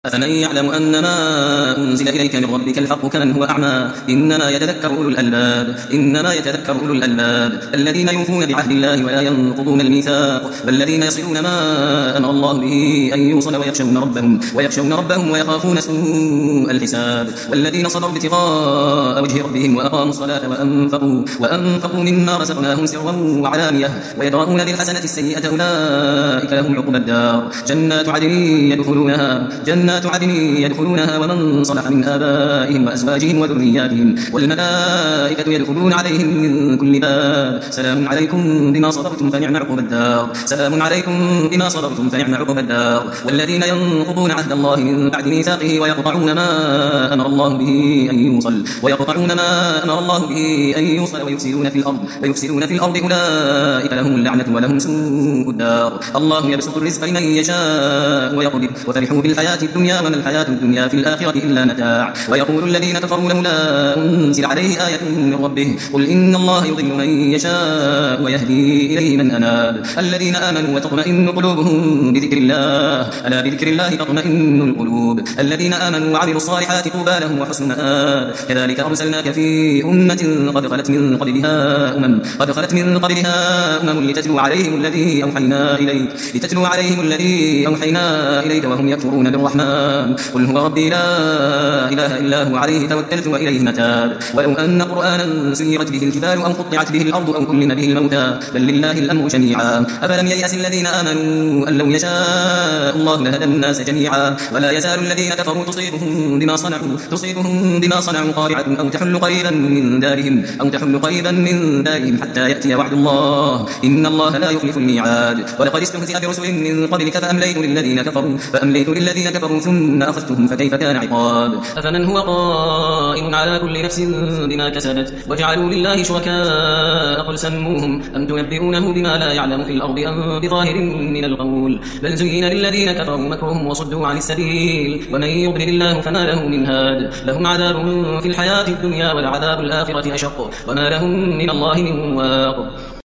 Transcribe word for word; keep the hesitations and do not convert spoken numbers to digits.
أفمن يعلم أن ما أنزل إليك من ربك الحق كمن هو أعمى إنما يتذكر أولو الألباب إنما يتذكر أولو الألباب الذين يوفون بعهد الله ولا ينقضون الميثاق والذين يصلون ما أمر الله به أن يوصل ويخشون ربهم ويخشون ربهم ويخافون سوء الحساب والذين صبروا ابتغاء وجه ربهم وأقاموا الصلاة وأنفقوا وأنفقوا مما رزقناهم سرا وعلانية ويدرؤون بالحسنة السيئة أولئك لهم عقبى الدار جنات عدن يدخلونها جنات عدن يدخلونها ومن صلح من آبائهم وأزواجهم وذرياتهم والملائكة يدخلون عليهم من كل باب سلام عليكم بما صبرتم فنعم عقبى الدار سلام عليكم بما صبرتم فنعم عقبى الدار والذين ينقضون عهد الله من بعد ميثاقه ويقطعون ما أمر الله به أن يوصل ويقطعون ما أمر الله به أن يوصل ويفسدون في الأرض ويفسدون في الأرض أولئك لهم اللعنة ولهم سوء الدار الله يبسط الرزق لمن يشاء ويقدر وفرحوا بالحياة الدنيا وما الحياة الدنيا في الآخرة إلا متاع ويقول الذين كفروا لولا أنزل عليه آية من ربه قل إن الله يضل من يشاء ويهدي إليه من أناب الذين آمنوا وتطمئن قلوبهم بذكر الله ألا بذكر الله تطمئن القلوب الذين آمنوا وعملوا الصالحات طوبى لهم وحسن مآب كذلك أرسلناك في أمة قد خلت من قبلها أمم قد خلت من قبلها أمم لتتلو عليهم الذي أوحينا إليك لتتلو عليهم الذي أوحينا إليك وهم يكفرون بالرحمن قل هو ربي لا إله إلا هو عليه توكلت وإليه متاب ولو أن قرآنا سيرت به الجبال أو قطعت به الأرض أو كلم به الموتى بل لله الأمر جميعا أفلم ييأس الذين آمنوا أن لو يشاء الله لهدى الناس جميعا ولا يزال الذين كفروا تصيبهم بما صنعوا تصيبهم بما صنعوا قارعة أو تحل قريبا من دارهم أو تحل قريبا من دارهم حتى يأتي وعد الله إن الله لا يخلف الميعاد ولقد استهزئ برسل من قبلك فأمليت للذين كفروا فأمليت للذين كفروا ثم أخذتهم فكيف كان عقاب أفمن هو قائم على كل نفس بما كسبت وجعلوا لله شركاء قل سموهم أم تنبئونه بما لا يعلم في الأرض أم بظاهر من القول بل زين للذين كفروا مكرهم وصدوا عن السبيل ومن يضلل الله فما له من هاد لهم عذاب في الحياة الدنيا ولعذاب الآخرة أشق وما لهم من الله من واق